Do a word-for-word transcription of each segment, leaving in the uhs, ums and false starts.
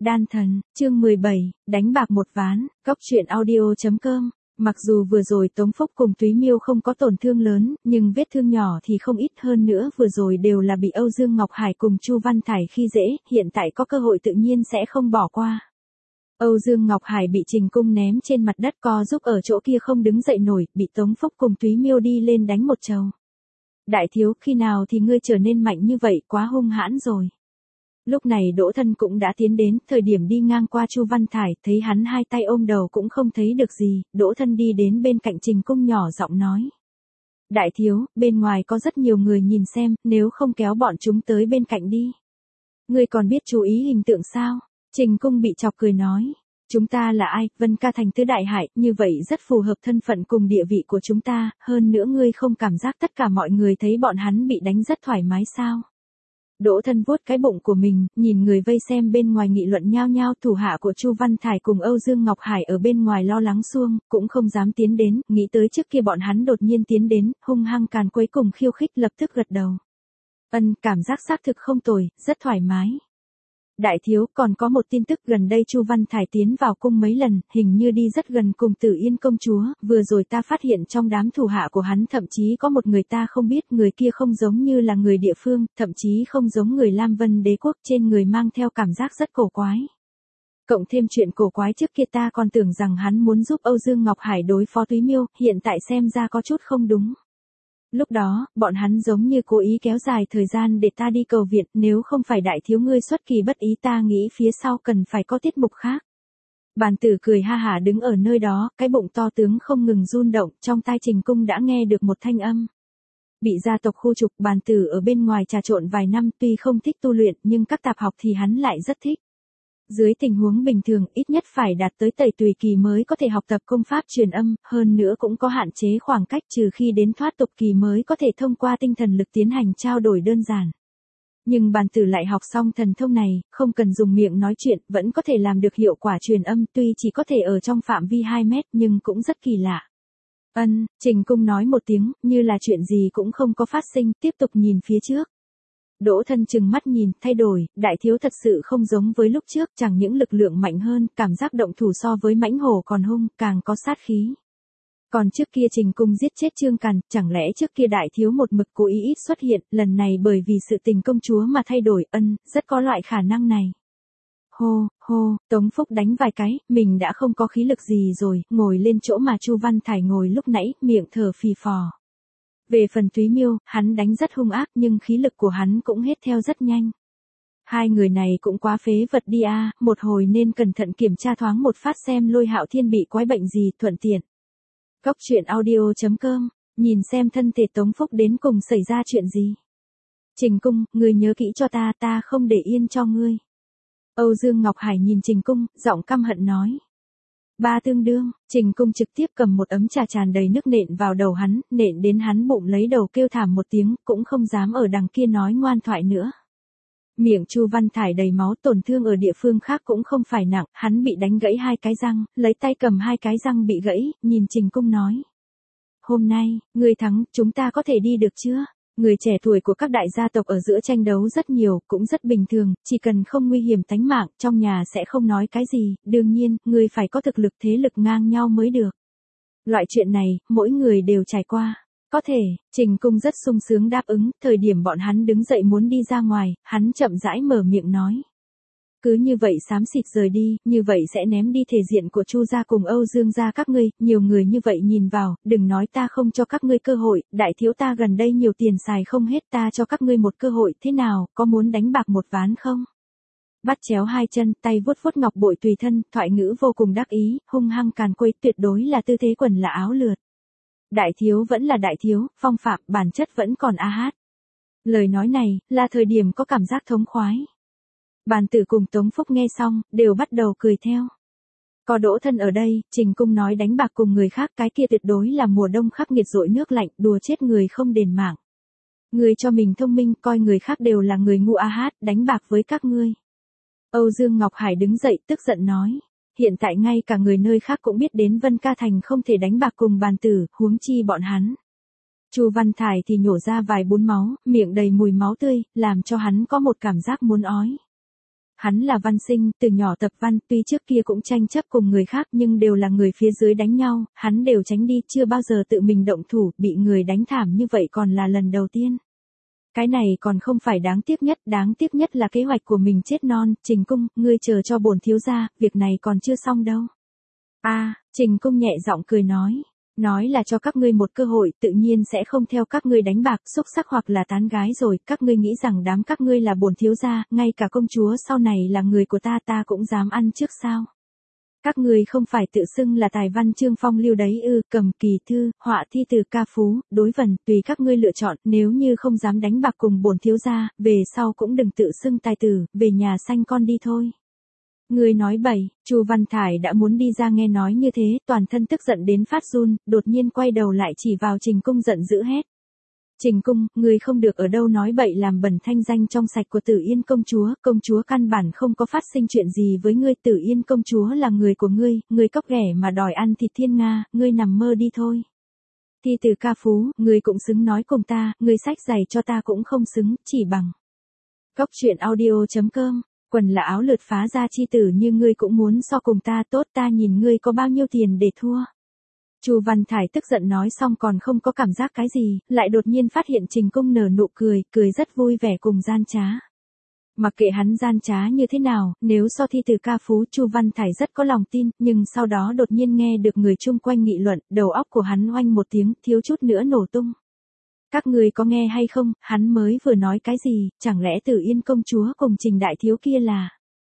Đan thần, chương mười bảy, đánh bạc một ván, Cốc truyện audio chấm com. Mặc dù vừa rồi Tống Phúc cùng Túy Miêu không có tổn thương lớn, nhưng vết thương nhỏ thì không ít, hơn nữa vừa rồi đều là bị Âu Dương Ngọc Hải cùng Chu Văn Thải khi dễ, hiện tại có cơ hội tự nhiên sẽ không bỏ qua. Âu Dương Ngọc Hải bị Trình Cung ném trên mặt đất, co giúp ở chỗ kia không đứng dậy nổi, bị Tống Phúc cùng Túy Miêu đi lên đánh một trầu. Đại thiếu, khi nào thì ngươi trở nên mạnh như vậy, quá hung hãn rồi. Lúc này Đỗ Thân cũng đã tiến đến, thời điểm đi ngang qua Chu Văn Thải, thấy hắn hai tay ôm đầu cũng không thấy được gì, Đỗ Thân đi đến bên cạnh Trình Cung nhỏ giọng nói. Đại thiếu, bên ngoài có rất nhiều người nhìn xem, nếu không kéo bọn chúng tới bên cạnh đi. Ngươi còn biết chú ý hình tượng sao? Trình Cung bị chọc cười nói. Chúng ta là ai? Vân Ca Thành tứ đại hải, như vậy rất phù hợp thân phận cùng địa vị của chúng ta, hơn nữa ngươi không cảm giác tất cả mọi người thấy bọn hắn bị đánh rất thoải mái sao? Đỗ Thân vuốt cái bụng của mình, nhìn người vây xem bên ngoài nghị luận nhao nhao, thủ hạ của Chu Văn Thải cùng Âu Dương Ngọc Hải ở bên ngoài lo lắng xuông, cũng không dám tiến đến, nghĩ tới trước kia bọn hắn đột nhiên tiến đến, hung hăng càn quấy cùng khiêu khích, lập tức gật đầu. Ân, cảm giác xác thực không tồi, rất thoải mái. Đại thiếu, còn có một tin tức, gần đây Chu Văn Thải tiến vào cung mấy lần, hình như đi rất gần cùng Tử Yên công chúa, vừa rồi ta phát hiện trong đám thủ hạ của hắn thậm chí có một người ta không biết, người kia không giống như là người địa phương, thậm chí không giống người Lam Vân đế quốc, trên người mang theo cảm giác rất cổ quái. Cộng thêm chuyện cổ quái trước kia ta còn tưởng rằng hắn muốn giúp Âu Dương Ngọc Hải đối phó Túy Miêu, hiện tại xem ra có chút không đúng. Lúc đó, bọn hắn giống như cố ý kéo dài thời gian để ta đi cầu viện, nếu không phải đại thiếu ngươi xuất kỳ bất ý, ta nghĩ phía sau cần phải có tiết mục khác. Bàn tử cười ha hả đứng ở nơi đó, cái bụng to tướng không ngừng run động, trong tai Trình Cung đã nghe được một thanh âm. Bị gia tộc khu trục, bàn tử ở bên ngoài trà trộn vài năm, tuy không thích tu luyện nhưng các tạp học thì hắn lại rất thích. Dưới tình huống bình thường, ít nhất phải đạt tới tẩy tùy kỳ mới có thể học tập công pháp truyền âm, hơn nữa cũng có hạn chế khoảng cách, trừ khi đến thoát tục kỳ mới có thể thông qua tinh thần lực tiến hành trao đổi đơn giản. Nhưng bàn tử lại học xong thần thông này, không cần dùng miệng nói chuyện, vẫn có thể làm được hiệu quả truyền âm, tuy chỉ có thể ở trong phạm vi hai mét nhưng cũng rất kỳ lạ. Ân, Trình Cung nói một tiếng, như là chuyện gì cũng không có phát sinh, tiếp tục nhìn phía trước. Đỗ Thân chừng mắt nhìn, thay đổi, đại thiếu thật sự không giống với lúc trước, chẳng những lực lượng mạnh hơn, cảm giác động thủ so với mãnh hổ còn hung, càng có sát khí. Còn trước kia Trình Cung giết chết Trương Càn, chẳng lẽ trước kia đại thiếu một mực cố ý ít xuất hiện, lần này bởi vì sự tình công chúa mà thay đổi, ân, rất có loại khả năng này. Hô, hô, Tống Phúc đánh vài cái, mình đã không có khí lực gì rồi, ngồi lên chỗ mà Chu Văn Thải ngồi lúc nãy, miệng thở phì phò. Về phần Túy Miêu, hắn đánh rất hung ác nhưng khí lực của hắn cũng hết theo rất nhanh. Hai người này cũng quá phế vật đi a, à, một hồi nên cẩn thận kiểm tra thoáng một phát xem Lôi Hạo Thiên bị quái bệnh gì, thuận tiện. Cốc truyện audio chấm com, nhìn xem thân thể Tống Phúc đến cùng xảy ra chuyện gì. Trình Cung, ngươi nhớ kỹ cho ta, ta không để yên cho ngươi. Âu Dương Ngọc Hải nhìn Trình Cung, giọng căm hận nói. Ba tương đương, Trình Cung trực tiếp cầm một ấm trà tràn đầy nước nện vào đầu hắn, nện đến hắn bụng lấy đầu kêu thảm một tiếng, cũng không dám ở đằng kia nói ngoan thoại nữa. Miệng Chu Văn Thải đầy máu, tổn thương ở địa phương khác cũng không phải nặng, hắn bị đánh gãy hai cái răng, lấy tay cầm hai cái răng bị gãy, nhìn Trình Cung nói. Hôm nay, ngươi thắng, chúng ta có thể đi được chưa? Người trẻ tuổi của các đại gia tộc ở giữa tranh đấu rất nhiều, cũng rất bình thường, chỉ cần không nguy hiểm tánh mạng, trong nhà sẽ không nói cái gì, đương nhiên, người phải có thực lực thế lực ngang nhau mới được. Loại chuyện này, mỗi người đều trải qua. Có thể, Trình Cung rất sung sướng đáp ứng, thời điểm bọn hắn đứng dậy muốn đi ra ngoài, hắn chậm rãi mở miệng nói. Cứ như vậy xám xịt rời đi, như vậy sẽ ném đi thể diện của Chu gia cùng Âu Dương gia các ngươi, nhiều người như vậy nhìn vào, đừng nói ta không cho các ngươi cơ hội, đại thiếu ta gần đây nhiều tiền xài không hết, ta cho các ngươi một cơ hội, thế nào, có muốn đánh bạc một ván không? Bắt chéo hai chân, tay vuốt vuốt ngọc bội tùy thân, thoại ngữ vô cùng đắc ý, hung hăng càn quấy, tuyệt đối là tư thế quần là áo lượt. Đại thiếu vẫn là đại thiếu, phong phạm, bản chất vẫn còn a hát. Lời nói này, là thời điểm có cảm giác thống khoái. Bàn tử cùng Tống Phúc nghe xong, đều bắt đầu cười theo. Có Đỗ Thân ở đây, Trình Cung nói đánh bạc cùng người khác, cái kia tuyệt đối là mùa đông khắc nghiệt dội nước lạnh, đùa chết người không đền mạng. Người cho mình thông minh, coi người khác đều là người ngu a hát, đánh bạc với các ngươi. Âu Dương Ngọc Hải đứng dậy tức giận nói. Hiện tại ngay cả người nơi khác cũng biết đến Vân Ca Thành không thể đánh bạc cùng bàn tử, huống chi bọn hắn. Chu Văn Thải thì nhổ ra vài bún máu, miệng đầy mùi máu tươi, làm cho hắn có một cảm giác muốn ói. Hắn là văn sinh, từ nhỏ tập văn, tuy trước kia cũng tranh chấp cùng người khác nhưng đều là người phía dưới đánh nhau, hắn đều tránh đi, chưa bao giờ tự mình động thủ, bị người đánh thảm như vậy còn là lần đầu tiên. Cái này còn không phải đáng tiếc nhất, đáng tiếc nhất là kế hoạch của mình chết non, Trình Cung, ngươi chờ cho bổn thiếu gia, việc này còn chưa xong đâu. A, à, Trình Cung nhẹ giọng cười nói. Nói là cho các ngươi một cơ hội, tự nhiên sẽ không theo các ngươi đánh bạc, xúc sắc hoặc là tán gái rồi, các ngươi nghĩ rằng đám các ngươi là bổn thiếu gia, ngay cả công chúa sau này là người của ta ta cũng dám ăn trước sao? Các ngươi không phải tự xưng là tài văn chương phong lưu đấy ư, cầm kỳ thư, họa thi từ ca phú, đối vần, tùy các ngươi lựa chọn, nếu như không dám đánh bạc cùng bổn thiếu gia, về sau cũng đừng tự xưng tài tử, về nhà sanh con đi thôi. Ngươi nói bậy, Chu Văn Thải đã muốn đi ra nghe nói như thế, toàn thân tức giận đến phát run, đột nhiên quay đầu lại chỉ vào Trình Cung giận dữ hét. Trình Cung, ngươi không được ở đâu nói bậy làm bẩn thanh danh trong sạch của Tử Yên công chúa, công chúa căn bản không có phát sinh chuyện gì với ngươi, Tử Yên công chúa là người của ngươi, ngươi cóc ghẻ mà đòi ăn thịt thiên nga, ngươi nằm mơ đi thôi. Thi từ ca phú, ngươi cũng xứng nói cùng ta, ngươi sách giày cho ta cũng không xứng, chỉ bằng. Cóc truyện audio chấm com. Quần là áo lượt phá ra chi tử như ngươi cũng muốn so cùng ta, tốt, ta nhìn ngươi có bao nhiêu tiền để thua. Chu Văn Thải tức giận nói xong còn không có cảm giác cái gì, lại đột nhiên phát hiện Trình Cung nở nụ cười, cười rất vui vẻ cùng gian trá. Mặc kệ hắn gian trá như thế nào, nếu so thi từ ca phú, Chu Văn Thải rất có lòng tin, nhưng sau đó đột nhiên nghe được người chung quanh nghị luận, đầu óc của hắn oanh một tiếng, thiếu chút nữa nổ tung. Các người có nghe hay không, hắn mới vừa nói cái gì, chẳng lẽ Tử Yên công chúa cùng Trình đại thiếu kia là.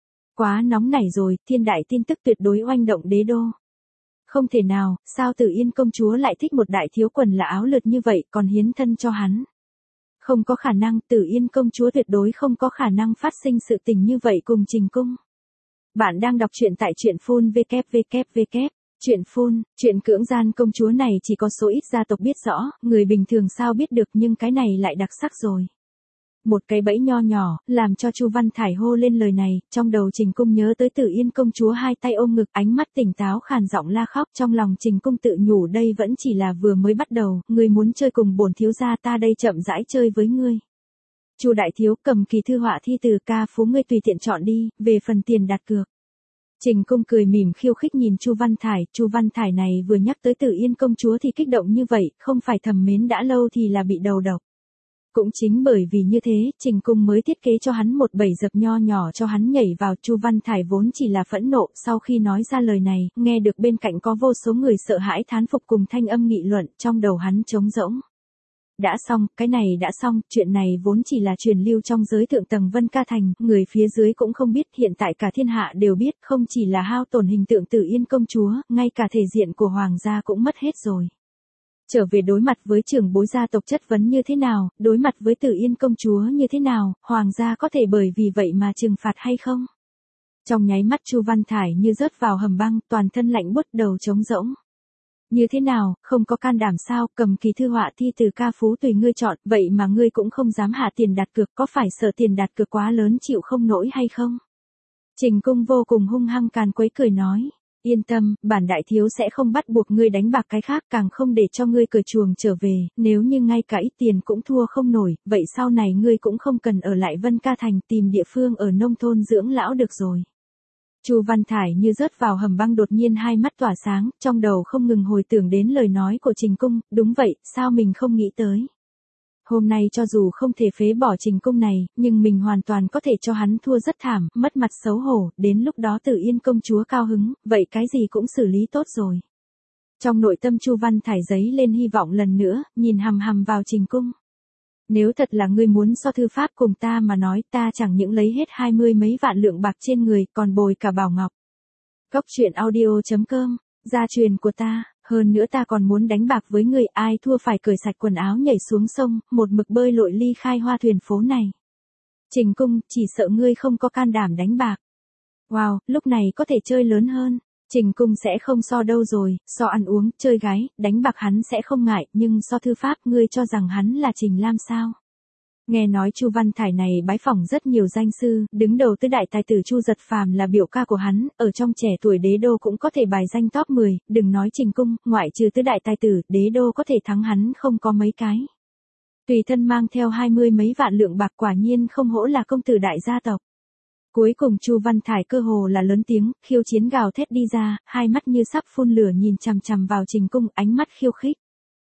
Quá nóng nảy rồi, thiên đại tin tức tuyệt đối oanh động đế đô. Không thể nào, sao Tử Yên công chúa lại thích một đại thiếu quần là áo lượt như vậy, còn hiến thân cho hắn. Không có khả năng, Tử Yên công chúa tuyệt đối không có khả năng phát sinh sự tình như vậy cùng Trình Cung. Bạn đang đọc truyện tại truyện phun vê kép vê kép vê kép. Chuyện phun, chuyện cưỡng gian công chúa này chỉ có số ít gia tộc biết rõ, người bình thường sao biết được, nhưng cái này lại đặc sắc rồi. Một cái bẫy nho nhỏ, làm cho Chu Văn Thải hô lên lời này, trong đầu Trình Cung nhớ tới Tử Yên công chúa hai tay ôm ngực, ánh mắt tỉnh táo khàn giọng la khóc, trong lòng Trình Cung tự nhủ đây vẫn chỉ là vừa mới bắt đầu, ngươi muốn chơi cùng bổn thiếu gia ta đây chậm rãi chơi với ngươi. Chu đại thiếu, cầm kỳ thư họa thi từ ca phú ngươi tùy tiện chọn đi, về phần tiền đặt cược. Trình Cung cười mỉm khiêu khích nhìn Chu Văn Thải, Chu Văn Thải này vừa nhắc tới Tử Yên công chúa thì kích động như vậy, không phải thầm mến đã lâu thì là bị đầu độc. Cũng chính bởi vì như thế, Trình Cung mới thiết kế cho hắn một bẫy dập nho nhỏ cho hắn nhảy vào. Chu Văn Thải vốn chỉ là phẫn nộ, sau khi nói ra lời này, nghe được bên cạnh có vô số người sợ hãi thán phục cùng thanh âm nghị luận, trong đầu hắn trống rỗng. Đã xong, cái này đã xong, chuyện này vốn chỉ là truyền lưu trong giới thượng tầng Vân Ca Thành, người phía dưới cũng không biết, hiện tại cả thiên hạ đều biết, không chỉ là hao tổn hình tượng Tử Yên công chúa, ngay cả thể diện của hoàng gia cũng mất hết rồi. Trở về đối mặt với trưởng bối gia tộc chất vấn như thế nào, đối mặt với Tử Yên công chúa như thế nào, hoàng gia có thể bởi vì vậy mà trừng phạt hay không? Trong nháy mắt Chu Văn Thải như rớt vào hầm băng, toàn thân lạnh buốt, đầu trống rỗng. Như thế nào, không có can đảm sao, cầm kỳ thư họa thi từ ca phú tùy ngươi chọn, vậy mà ngươi cũng không dám hạ tiền đặt cược, có phải sợ tiền đặt cược quá lớn chịu không nổi hay không? Trình Cung vô cùng hung hăng càn quấy cười nói, yên tâm, bản đại thiếu sẽ không bắt buộc ngươi đánh bạc cái khác, càng không để cho ngươi cởi chuồng trở về, nếu như ngay cả ít tiền cũng thua không nổi, vậy sau này ngươi cũng không cần ở lại Vân Ca Thành, tìm địa phương ở nông thôn dưỡng lão được rồi. Chu Văn Thải như rớt vào hầm băng, đột nhiên hai mắt tỏa sáng, trong đầu không ngừng hồi tưởng đến lời nói của Trình Cung, đúng vậy, sao mình không nghĩ tới. Hôm nay cho dù không thể phế bỏ Trình Cung này, nhưng mình hoàn toàn có thể cho hắn thua rất thảm, mất mặt xấu hổ, đến lúc đó Tử Yên công chúa cao hứng, vậy cái gì cũng xử lý tốt rồi. Trong nội tâm Chu Văn Thải giấy lên hy vọng lần nữa, nhìn hằm hằm vào Trình Cung. Nếu thật là ngươi muốn so thư pháp cùng ta mà nói, ta chẳng những lấy hết hai mươi mấy vạn lượng bạc trên người, còn bồi cả bảo ngọc. Cóc truyện audio chấm com, gia truyền của ta, hơn nữa ta còn muốn đánh bạc với người, ai thua phải cởi sạch quần áo nhảy xuống sông, một mực bơi lội ly khai hoa thuyền phố này. Trình Cung, chỉ sợ ngươi không có can đảm đánh bạc. Wow, lúc này có thể chơi lớn hơn. Trình Cung sẽ không so đâu rồi, so ăn uống, chơi gái, đánh bạc hắn sẽ không ngại, nhưng so thư pháp ngươi cho rằng hắn là Trình Lam sao? Nghe nói Chu Văn Thải này bái phỏng rất nhiều danh sư, đứng đầu tứ đại tài tử Chu Giật Phàm là biểu ca của hắn, ở trong trẻ tuổi đế đô cũng có thể bài danh top mười, đừng nói Trình Cung, ngoại trừ tứ đại tài tử, đế đô có thể thắng hắn không có mấy cái. Tùy thân mang theo hai mươi mấy vạn lượng bạc, quả nhiên không hổ là công tử đại gia tộc. Cuối cùng Chu Văn Thải cơ hồ là lớn tiếng, khiêu chiến gào thét đi ra, hai mắt như sắp phun lửa nhìn chằm chằm vào Trình Cung, ánh mắt khiêu khích.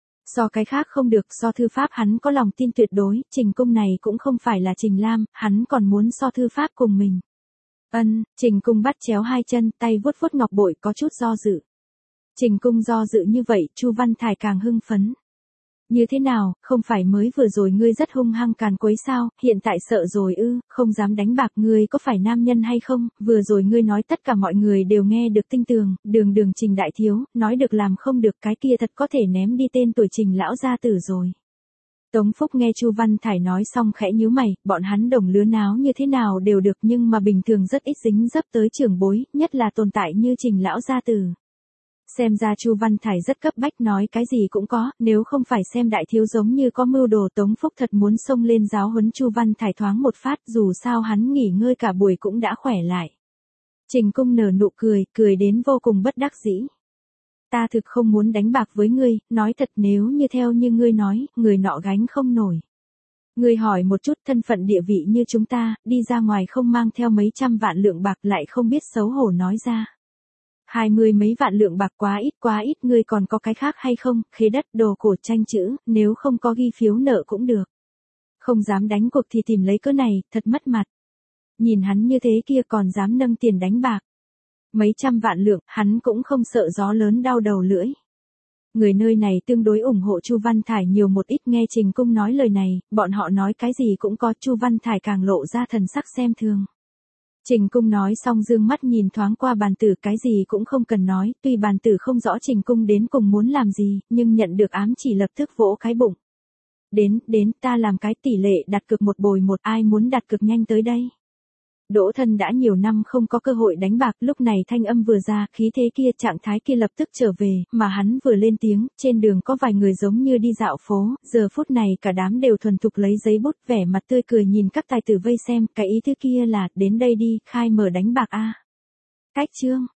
So cái khác không được, so thư pháp hắn có lòng tin tuyệt đối, Trình Cung này cũng không phải là Trình Lam, hắn còn muốn so thư pháp cùng mình. Ân, Trình Cung bắt chéo hai chân, tay vuốt vuốt ngọc bội có chút do dự. Trình Cung do dự như vậy, Chu Văn Thải càng hưng phấn. Như thế nào, không phải mới vừa rồi ngươi rất hung hăng càn quấy sao, hiện tại sợ rồi ư, không dám đánh bạc, ngươi có phải nam nhân hay không, vừa rồi ngươi nói tất cả mọi người đều nghe được tinh tường, đường đường Trình đại thiếu, nói được làm không được, cái kia thật có thể ném đi tên tuổi Trình lão gia tử rồi. Tống Phúc nghe Chu Văn Thải nói xong khẽ nhíu mày, bọn hắn đồng lứa náo như thế nào đều được nhưng mà bình thường rất ít dính dấp tới trưởng bối, nhất là tồn tại như Trình lão gia tử. Xem ra Chu Văn Thải rất cấp bách, nói cái gì cũng có, nếu không phải xem đại thiếu giống như có mưu đồ, Tống Phúc thật muốn xông lên giáo huấn Chu Văn Thải thoáng một phát, dù sao hắn nghỉ ngơi cả buổi cũng đã khỏe lại. Trình Cung nở nụ cười, cười đến vô cùng bất đắc dĩ. Ta thực không muốn đánh bạc với ngươi, nói thật nếu như theo như ngươi nói, người nọ gánh không nổi. Ngươi hỏi một chút, thân phận địa vị như chúng ta, đi ra ngoài không mang theo mấy trăm vạn lượng bạc lại không biết xấu hổ nói ra. Hai mươi mấy vạn lượng bạc quá ít quá ít, ngươi còn có cái khác hay không, khế đất, đồ cổ, tranh chữ, nếu không có ghi phiếu nợ cũng được. Không dám đánh cuộc thì tìm lấy cớ này, thật mất mặt. Nhìn hắn như thế kia còn dám nâng tiền đánh bạc. Mấy trăm vạn lượng, hắn cũng không sợ gió lớn đau đầu lưỡi. Người nơi này tương đối ủng hộ Chu Văn Thải nhiều một ít, nghe Trình Cung nói lời này, bọn họ nói cái gì cũng có, Chu Văn Thải càng lộ ra thần sắc xem thường. Trình Cung nói xong dương mắt nhìn thoáng qua bàn tử, cái gì cũng không cần nói, tuy bàn tử không rõ Trình Cung đến cùng muốn làm gì, nhưng nhận được ám chỉ lập tức vỗ cái bụng. Đến, đến, ta làm cái tỷ lệ đặt cược một bồi một, ai muốn đặt cược nhanh tới đây. Đỗ Thân đã nhiều năm không có cơ hội đánh bạc, lúc này thanh âm vừa ra, khí thế kia, trạng thái kia lập tức trở về, mà hắn vừa lên tiếng, trên đường có vài người giống như đi dạo phố, giờ phút này cả đám đều thuần thục lấy giấy bút, vẻ mặt tươi cười nhìn các tài tử vây xem, cái ý thứ kia là, đến đây đi, khai mở đánh bạc a. Cách chương